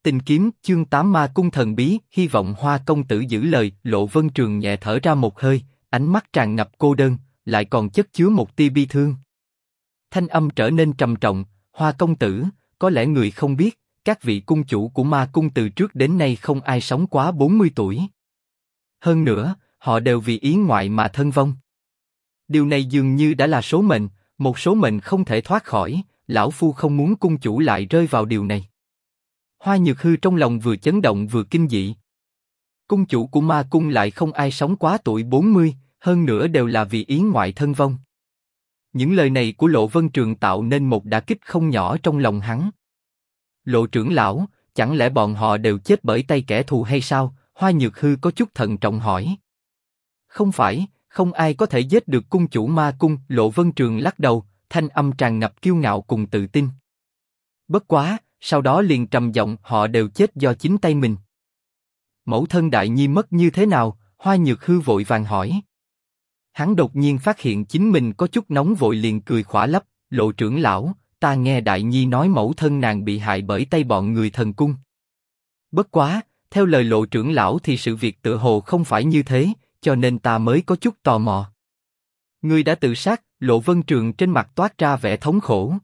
Tình kiếm chương 8 ma cung thần bí, hy vọng Hoa công tử giữ lời. Lộ Vân Trường nhẹ thở ra một hơi, ánh mắt tràn ngập cô đơn, lại còn chất chứa một tia bi thương. Thanh âm trở nên trầm trọng, Hoa công tử, có lẽ người không biết, các vị cung chủ của ma cung từ trước đến nay không ai sống quá 40 tuổi. Hơn nữa, họ đều vì ý ngoại mà thân vong. Điều này dường như đã là số mệnh, một số mệnh không thể thoát khỏi, lão phu không muốn cung chủ lại rơi vào điều này. Hoa Nhược Hư trong lòng vừa chấn động vừa kinh dị. Cung chủ của ma cung lại không ai sống quá tuổi 40, hơn nữa đều là vì ý ngoại thân vong. Những lời này của Lộ Vân Trường tạo nên một đả kích không nhỏ trong lòng hắn. Lộ trưởng lão, chẳng lẽ bọn họ đều chết bởi tay kẻ thù hay sao? Hoa Nhược Hư có chút thận trọng hỏi. Không phải, không ai có thể giết được cung chủ ma cung. Lộ Vân Trường lắc đầu, thanh âm tràn ngập kiêu ngạo cùng tự tin. Bất quá, sau đó liền trầm giọng, họ đều chết do chính tay mình. Mẫu thân Đại Nhi mất như thế nào? Hoa Nhược Hư vội vàng hỏi. Hắn đột nhiên phát hiện chính mình có chút nóng vội liền cười khỏa lấp, Lộ trưởng lão, ta nghe Đại Nhi nói mẫu thân nàng bị hại bởi tay bọn người thần cung. Bất quá, theo lời Lộ trưởng lão thì sự việc tựa hồ không phải như thế, cho nên ta mới có chút tò mò. Ngươi đã tự sát? Lộ Vân Trường trên mặt toát ra vẻ thống khổ.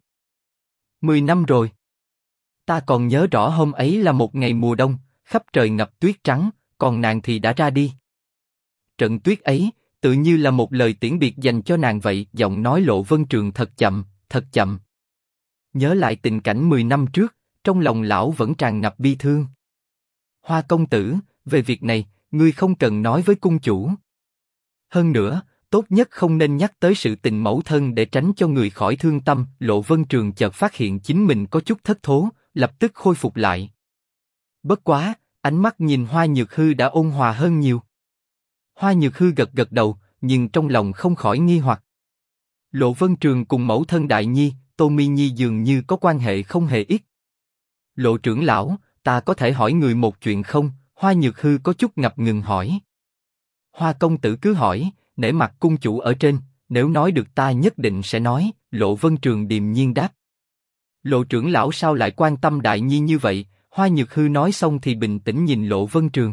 10 năm rồi. Ta còn nhớ rõ hôm ấy là một ngày mùa đông, khắp trời ngập tuyết trắng, còn nàng thì đã ra đi. Trận tuyết ấy, tự như là một lời tiễn biệt dành cho nàng vậy. Giọng nói Lộ Vân Trường thật chậm, thật chậm. Nhớ lại tình cảnh 10 năm trước, trong lòng lão vẫn tràn ngập bi thương. Hoa công tử, về việc này, ngươi không cần nói với cung chủ. Hơn nữa, tốt nhất không nên nhắc tới sự tình mẫu thân để tránh cho người khỏi thương tâm. Lộ Vân Trường chợt phát hiện chính mình có chút thất thố, lập tức khôi phục lại. Bất quá, ánh mắt nhìn Hoa Nhược Hư đã ôn hòa hơn nhiều. Hoa Nhược Hư gật gật đầu, nhưng trong lòng không khỏi nghi hoặc. Lộ Vân Trường cùng mẫu thân Đại Nhi, Tô Mi Nhi dường như có quan hệ không hề ít. Lộ trưởng lão, ta có thể hỏi người một chuyện không? Hoa Nhược Hư có chút ngập ngừng hỏi. Hoa công tử cứ hỏi, nể mặt cung chủ ở trên, nếu nói được ta nhất định sẽ nói. Lộ Vân Trường điềm nhiên đáp. Lộ trưởng lão sao lại quan tâm Đại Nhi như vậy? Hoa Nhược Hư nói xong thì bình tĩnh nhìn Lộ Vân Trường.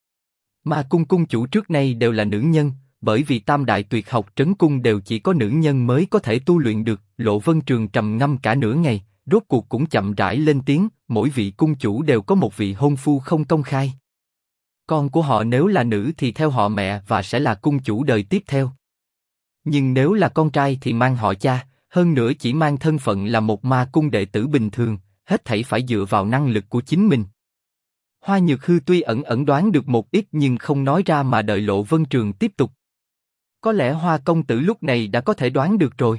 Ma cung cung chủ trước nay đều là nữ nhân, bởi vì tam đại tuyệt học trấn cung đều chỉ có nữ nhân mới có thể tu luyện được. Lộ Vân Trường trầm ngâm cả nửa ngày, rốt cuộc cũng chậm rãi lên tiếng, mỗi vị cung chủ đều có một vị hôn phu không công khai. Con của họ nếu là nữ thì theo họ mẹ và sẽ là cung chủ đời tiếp theo. Nhưng nếu là con trai thì mang họ cha, hơn nữa chỉ mang thân phận là một ma cung đệ tử bình thường, hết thảy phải dựa vào năng lực của chính mình. Hoa Nhược Hư tuy ẩn ẩn đoán được một ít nhưng không nói ra mà đợi Lộ Vân Trường tiếp tục. Có lẽ Hoa công tử lúc này đã có thể đoán được rồi.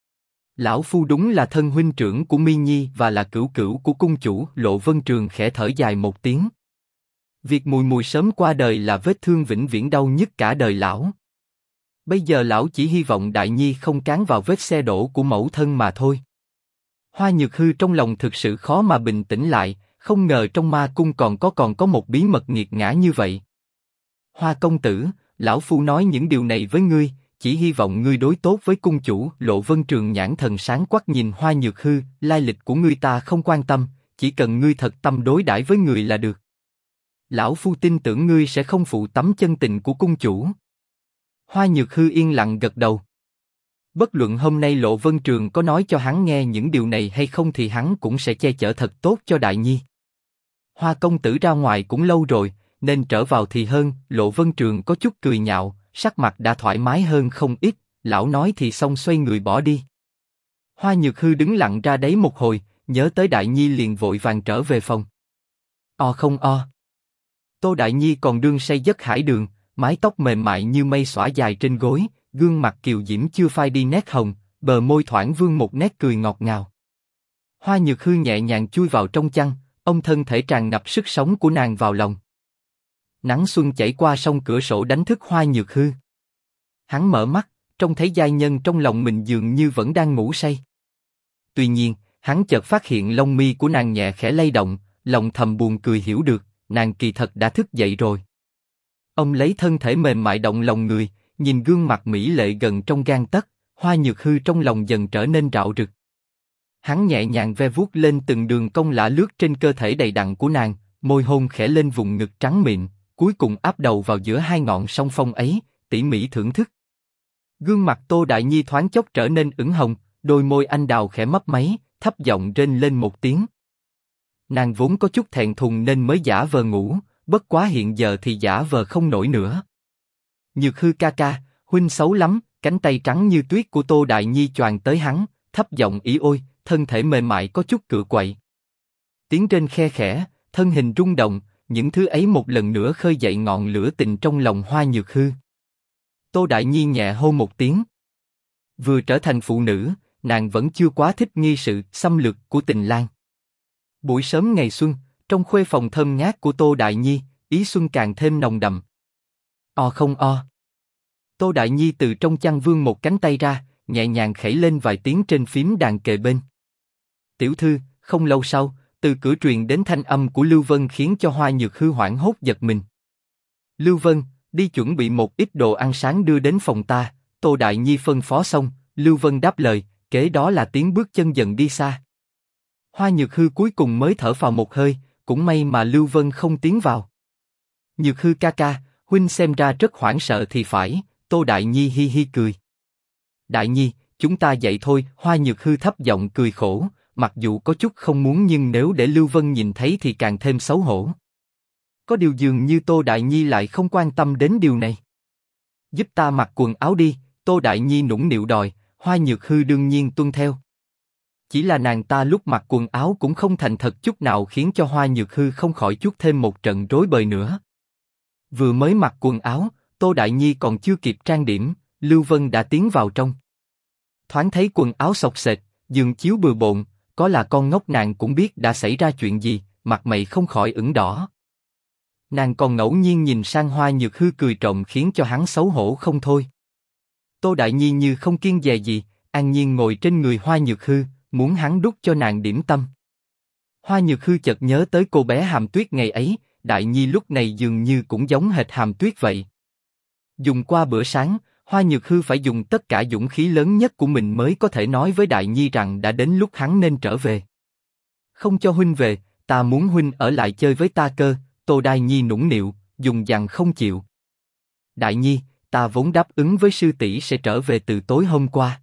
Lão phu đúng là thân huynh trưởng của Mi Nhi và là cửu cửu của cung chủ. Lộ Vân Trường khẽ thở dài một tiếng. Việc mùi mùi sớm qua đời là vết thương vĩnh viễn đau nhất cả đời lão. Bây giờ lão chỉ hy vọng Đại Nhi không cán vào vết xe đổ của mẫu thân mà thôi. Hoa Nhược Hư trong lòng thực sự khó mà bình tĩnh lại, không ngờ trong ma cung còn có một bí mật nghiệt ngã như vậy. Hoa công tử, lão phu nói những điều này với ngươi, chỉ hy vọng ngươi đối tốt với cung chủ. Lộ Vân Trường nhãn thần sáng quắc nhìn Hoa Nhược Hư, lai lịch của ngươi ta không quan tâm, chỉ cần ngươi thật tâm đối đãi với người là được. Lão phu tin tưởng ngươi sẽ không phụ tấm chân tình của cung chủ. Hoa Nhược Hư yên lặng gật đầu. Bất luận hôm nay Lộ Vân Trường có nói cho hắn nghe những điều này hay không thì hắn cũng sẽ che chở thật tốt cho Đại Nhi. Hoa công tử ra ngoài cũng lâu rồi, nên trở vào thì hơn. Lộ Vân Trường có chút cười nhạo, sắc mặt đã thoải mái hơn không ít. Lão nói thì xong xoay người bỏ đi. Hoa Nhược Hư đứng lặng ra đấy một hồi, nhớ tới Đại Nhi liền vội vàng trở về phòng. O không o. Tô Đại Nhi còn đương say giấc hải đường, mái tóc mềm mại như mây xõa dài trên gối, gương mặt kiều diễm chưa phai đi nét hồng, bờ môi thoảng vương một nét cười ngọt ngào. Hoa Nhược Hư nhẹ nhàng chui vào trong chăn, ôm thân thể tràn ngập sức sống của nàng vào lòng. Nắng xuân chảy qua song cửa sổ đánh thức Hoa Nhược Hư. Hắn mở mắt, trông thấy giai nhân trong lòng mình dường như vẫn đang ngủ say. Tuy nhiên, hắn chợt phát hiện lông mi của nàng nhẹ khẽ lay động, lòng thầm buồn cười hiểu được, nàng kỳ thật đã thức dậy rồi. Ông lấy thân thể mềm mại động lòng người, nhìn gương mặt mỹ lệ gần trong gang tấc, Hoa Nhược Hư trong lòng dần trở nên rạo rực. Hắn nhẹ nhàng ve vuốt lên từng đường cong lạ lướt trên cơ thể đầy đặn của nàng, môi hôn khẽ lên vùng ngực trắng mịn, cuối cùng áp đầu vào giữa hai ngọn song phong ấy, tỉ mỉ thưởng thức. Gương mặt Tô Đại Nhi thoáng chốc trở nên ửng hồng, đôi môi anh đào khẽ mấp máy, thấp giọng rên lên một tiếng. Nàng vốn có chút thẹn thùng nên mới giả vờ ngủ, bất quá hiện giờ thì giả vờ không nổi nữa. Nhược Hư ca ca, huynh xấu lắm, cánh tay trắng như tuyết của Tô Đại Nhi choàng tới hắn, thấp giọng ỉ ôi, thân thể mềm mại có chút cựa quậy. Tiếng rên khe khẽ, thân hình rung động, những thứ ấy một lần nữa khơi dậy ngọn lửa tình trong lòng Hoa Nhược Hư. Tô Đại Nhi nhẹ hô một tiếng. Vừa trở thành phụ nữ, nàng vẫn chưa quá thích nghi sự xâm lược của tình lang. Buổi sớm ngày xuân, trong khuê phòng thơm ngát của Tô Đại Nhi, ý xuân càng thêm nồng đậm. O không o. Tô Đại Nhi từ trong chăn vươn một cánh tay ra, nhẹ nhàng khẩy lên vài tiếng trên phím đàn kề bên. Tiểu thư, không lâu sau, từ cửa truyền đến thanh âm của Lưu Vân khiến cho Hoa Nhược Hư hoảng hốt giật mình. Lưu Vân, đi chuẩn bị một ít đồ ăn sáng đưa đến phòng ta. Tô Đại Nhi phân phó xong, Lưu Vân đáp lời, kế đó là tiếng bước chân dần đi xa. Hoa Nhược Hư cuối cùng mới thở phào một hơi, cũng may mà Lưu Vân không tiến vào. Nhược Hư ca ca, huynh xem ra rất hoảng sợ thì phải. Tô Đại Nhi hi hi cười. Đại Nhi, chúng ta dậy thôi. Hoa Nhược Hư thấp giọng cười khổ, mặc dù có chút không muốn nhưng nếu để Lưu Vân nhìn thấy thì càng thêm xấu hổ. Có điều dường như Tô Đại Nhi lại không quan tâm đến điều này. Giúp ta mặc quần áo đi. Tô Đại Nhi nũng nịu đòi, Hoa Nhược Hư đương nhiên tuân theo. Chỉ là nàng ta lúc mặc quần áo cũng không thành thật chút nào khiến cho Hoa Nhược Hư không khỏi chuốc thêm một trận rối bời nữa. Vừa mới mặc quần áo, Tô Đại Nhi còn chưa kịp trang điểm, Lưu Vân đã tiến vào trong. Thoáng thấy quần áo xộc xệch, giường chiếu bừa bộn, có là con ngốc nàng cũng biết đã xảy ra chuyện gì, mặt mày không khỏi ửng đỏ. Nàng còn ngẫu nhiên nhìn sang Hoa Nhược Hư cười trộm khiến cho hắn xấu hổ không thôi. Tô Đại Nhi như không kiêng dè gì, an nhiên ngồi trên người Hoa Nhược Hư, muốn hắn đút cho nàng điểm tâm. Hoa Nhược Hư chợt nhớ tới cô bé Hàm Tuyết ngày ấy, Đại Nhi lúc này dường như cũng giống hệt Hàm Tuyết vậy. Dùng qua bữa sáng, Hoa Nhược Hư phải dùng tất cả dũng khí lớn nhất của mình mới có thể nói với Đại Nhi rằng đã đến lúc hắn nên trở về. Không cho huynh về, ta muốn huynh ở lại chơi với ta cơ. Tô Đại Nhi nũng nịu, dùng dằng không chịu. Đại Nhi, ta vốn đáp ứng với sư tỷ sẽ trở về từ tối hôm qua.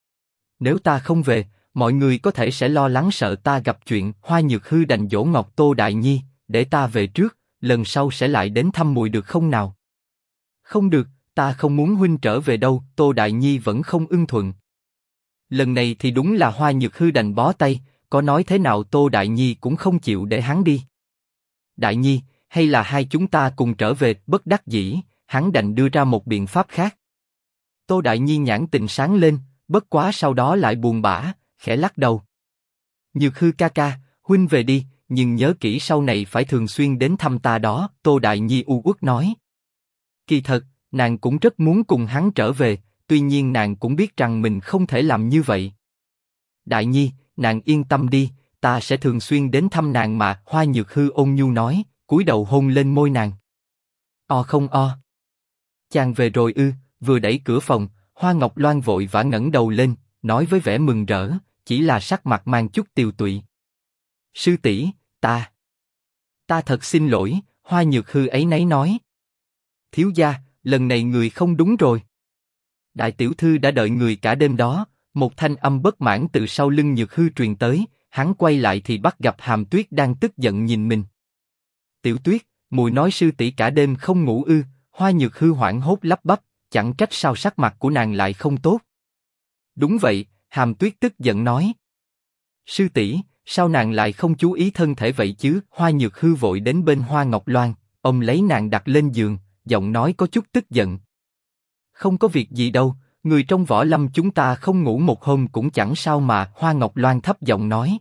Nếu ta không về, mọi người có thể sẽ lo lắng sợ ta gặp chuyện. Hoa Nhược Hư đành dỗ ngọt Tô Đại Nhi, để ta về trước, lần sau sẽ lại đến thăm muội được không nào? Không được, ta không muốn huynh trở về đâu. Tô Đại Nhi vẫn không ưng thuận. Lần này thì đúng là Hoa Nhược Hư đành bó tay, có nói thế nào Tô Đại Nhi cũng không chịu để hắn đi. Đại Nhi, hay là hai chúng ta cùng trở về? Bất đắc dĩ, hắn đành đưa ra một biện pháp khác. Tô Đại Nhi nhãn tình sáng lên, bất quá sau đó lại buồn bã, khẽ lắc đầu. Nhược Hư ca ca, huynh về đi, nhưng nhớ kỹ sau này phải thường xuyên đến thăm ta đó. Tô Đại Nhi u uất nói. Kỳ thật, nàng cũng rất muốn cùng hắn trở về, tuy nhiên nàng cũng biết rằng mình không thể làm như vậy. Đại Nhi, nàng yên tâm đi, ta sẽ thường xuyên đến thăm nàng mà. Hoa Nhược Hư ôn nhu nói, cúi đầu hôn lên môi nàng. O không o. Chàng về rồi ư? Vừa đẩy cửa phòng, Hoa Ngọc Loan vội vã ngẩng đầu lên, nói với vẻ mừng rỡ, chỉ là sắc mặt mang chút tiều tụy. Sư tỷ, ta thật xin lỗi. Hoa Nhược Hư áy náy nói. Thiếu gia, lần này người không đúng rồi. Đại tiểu thư đã đợi người cả đêm đó. Một thanh âm bất mãn từ sau lưng Nhược Hư truyền tới, hắn quay lại thì bắt gặp Hàm Tuyết đang tức giận nhìn mình. Tiểu Tuyết, muội nói sư tỷ cả đêm không ngủ ư? Hoa Nhược Hư hoảng hốt lắp bắp, chẳng trách sao sắc mặt của nàng lại không tốt. Đúng vậy, Hàm Tuyết tức giận nói. Sư tỷ, sao nàng lại không chú ý thân thể vậy chứ? Hoa Nhược Hư vội đến bên Hoa Ngọc Loan, ôm lấy nàng đặt lên giường, giọng nói có chút tức giận. Không có việc gì đâu, người trong võ lâm chúng ta không ngủ một hôm cũng chẳng sao mà. Hoa Ngọc Loan thấp giọng nói.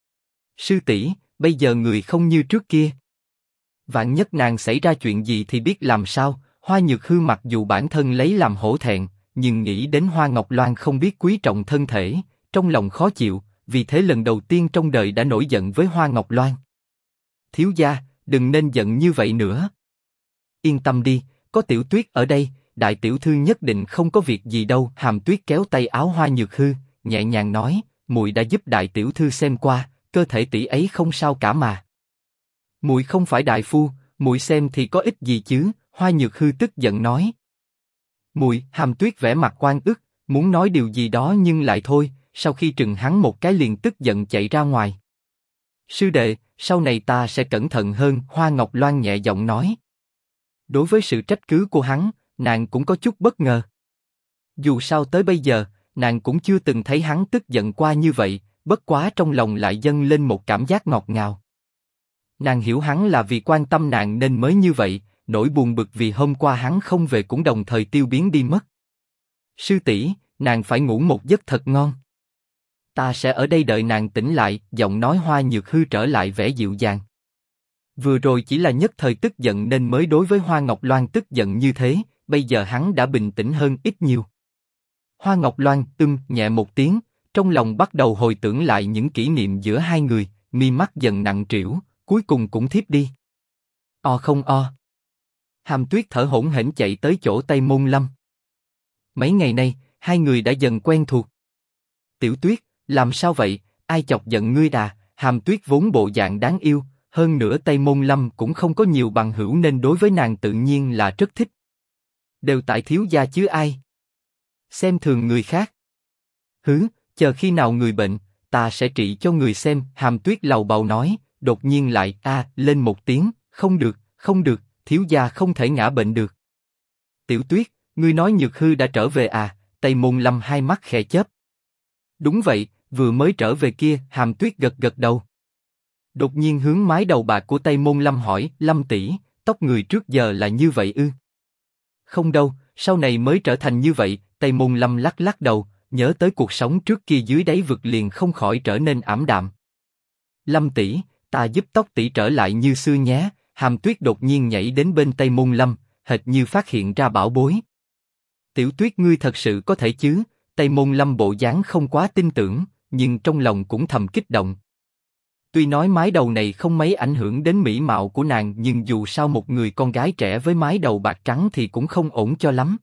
Sư tỷ, bây giờ người không như trước kia. Vạn nhất nàng xảy ra chuyện gì thì biết làm sao? Hoa Nhược Hư mặc dù bản thân lấy làm hổ thẹn, nhưng nghĩ đến Hoa Ngọc Loan không biết quý trọng thân thể, trong lòng khó chịu, vì thế lần đầu tiên trong đời đã nổi giận với Hoa Ngọc Loan. Thiếu gia, đừng nên giận như vậy nữa. Yên tâm đi, có Tiểu Tuyết ở đây, đại tiểu thư nhất định không có việc gì đâu. Hàm Tuyết kéo tay áo Hoa Nhược Hư, nhẹ nhàng nói, muội đã giúp đại tiểu thư xem qua, cơ thể tỷ ấy không sao cả mà. Muội không phải đại phu, muội xem thì có ích gì chứ? Hoa Nhược Hư tức giận nói. Muội, Hàm Tuyết vẻ mặt oan ức, muốn nói điều gì đó nhưng lại thôi. Sau khi trừng hắn một cái liền tức giận chạy ra ngoài. Sư đệ, sau này ta sẽ cẩn thận hơn. Hoa Ngọc Loan nhẹ giọng nói. Đối với sự trách cứ của hắn, nàng cũng có chút bất ngờ. Dù sao tới bây giờ, nàng cũng chưa từng thấy hắn tức giận qua như vậy, bất quá trong lòng lại dâng lên một cảm giác ngọt ngào. Nàng hiểu hắn là vì quan tâm nàng nên mới như vậy, nỗi buồn bực vì hôm qua hắn không về cũng đồng thời tiêu biến đi mất. Sư tỷ, nàng phải ngủ một giấc thật ngon. Ta sẽ ở đây đợi nàng tỉnh lại. Giọng nói Hoa Nhược Hư trở lại vẻ dịu dàng. Vừa rồi chỉ là nhất thời tức giận nên mới đối với Hoa Ngọc Loan tức giận như thế, bây giờ hắn đã bình tĩnh hơn ít nhiều. Hoa Ngọc Loan nhẹ một tiếng, trong lòng bắt đầu hồi tưởng lại những kỷ niệm giữa hai người, mi mắt dần nặng trĩu, cuối cùng cũng thiếp đi. O không o. Hàm Tuyết thở hổn hển chạy tới chỗ Tây Môn Lâm. Mấy ngày nay, hai người đã dần quen thuộc. Tiểu Tuyết, làm sao vậy? Ai chọc giận ngươi đà? Hàm Tuyết vốn bộ dạng đáng yêu, hơn nữa Tây Môn Lâm cũng không có nhiều bằng hữu nên đối với nàng tự nhiên là rất thích. Đều tại thiếu gia chứ ai? Xem thường người khác. Hứ, chờ khi nào người bệnh, ta sẽ trị cho người xem. Hàm Tuyết lầu bầu nói, đột nhiên lại lên một tiếng, không được, không được, thiếu gia không thể ngã bệnh được. Tiểu Tuyết, ngươi nói Nhược Hư đã trở về à? Tây Môn Lâm hai mắt khẽ chớp. Đúng vậy, vừa mới trở về kia. Hàm Tuyết gật gật đầu. Đột nhiên hướng mái đầu bạc của Tây Môn Lâm hỏi, Lâm tỷ, tóc người trước giờ là như vậy ư? Không đâu, sau này mới trở thành như vậy. Tây Môn Lâm lắc lắc đầu, nhớ tới cuộc sống trước kia dưới đáy vực liền không khỏi trở nên ảm đạm. Lâm tỷ, ta giúp tóc tỷ trở lại như xưa nhé. Hàm Tuyết đột nhiên nhảy đến bên Tây Môn Lâm, hệt như phát hiện ra bảo bối. Tiểu Tuyết ngươi thật sự có thể chứ? Tây Môn Lâm bộ dáng không quá tin tưởng, nhưng trong lòng cũng thầm kích động. Tuy nói mái đầu này không mấy ảnh hưởng đến mỹ mạo của nàng, nhưng dù sao một người con gái trẻ với mái đầu bạc trắng thì cũng không ổn cho lắm.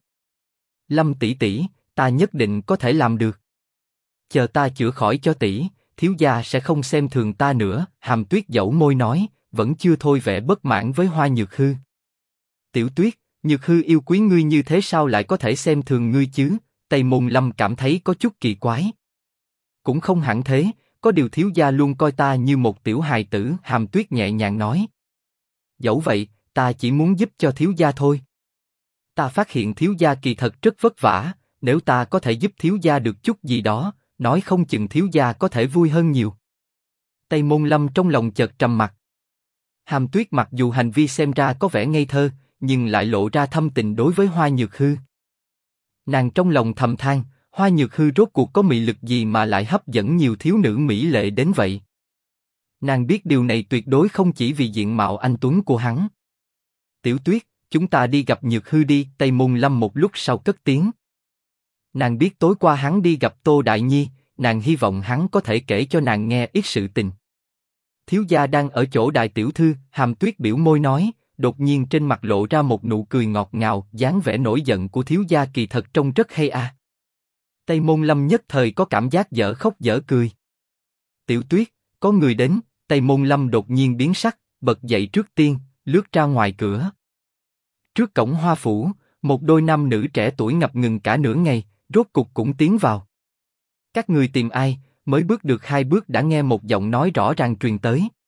Lâm tỷ tỷ, ta nhất định có thể làm được. Chờ ta chữa khỏi cho tỷ, thiếu gia sẽ không xem thường ta nữa. Hàm Tuyết dẫu môi nói, vẫn chưa thôi vẻ bất mãn với Hoa Nhược Hư. Tiểu Tuyết, Nhược Hư yêu quý ngươi như thế sao lại có thể xem thường ngươi chứ? Tây Môn Lâm cảm thấy có chút kỳ quái. Cũng không hẳn thế, có điều thiếu gia luôn coi ta như một tiểu hài tử. Hàm Tuyết nhẹ nhàng nói. Dẫu vậy, ta chỉ muốn giúp cho thiếu gia thôi. Ta phát hiện thiếu gia kỳ thật rất vất vả, nếu ta có thể giúp thiếu gia được chút gì đó, nói không chừng thiếu gia có thể vui hơn nhiều. Tây Môn Lâm trong lòng chợt trầm mặc. Hàm Tuyết mặc dù hành vi xem ra có vẻ ngây thơ, nhưng lại lộ ra thâm tình đối với Hoa Nhược Hư. Nàng trong lòng thầm than, Hoa Nhược Hư rốt cuộc có mị lực gì mà lại hấp dẫn nhiều thiếu nữ mỹ lệ đến vậy. Nàng biết điều này tuyệt đối không chỉ vì diện mạo anh tuấn của hắn. Tiểu Tuyết, chúng ta đi gặp Nhược Hư đi. Tây Môn Lâm một lúc sau cất tiếng. Nàng biết tối qua hắn đi gặp Tô Đại Nhi, nàng hy vọng hắn có thể kể cho nàng nghe ít sự tình. Thiếu gia đang ở chỗ Đại tiểu thư. Hàm Tuyết biểu môi nói, đột nhiên trên mặt lộ ra một nụ cười ngọt ngào, dáng vẻ nổi giận của thiếu gia kỳ thật trông rất hay a. Tây Môn Lâm nhất thời có cảm giác dở khóc dở cười. Tiểu Tuyết, có người đến. Tây Môn Lâm đột nhiên biến sắc, bật dậy trước tiên, lướt ra ngoài cửa. Trước cổng Hoa phủ, một đôi nam nữ trẻ tuổi ngập ngừng cả nửa ngày, rốt cục cũng tiến vào. Các người tìm ai? Mới bước được 2 bước đã nghe một giọng nói rõ ràng truyền tới.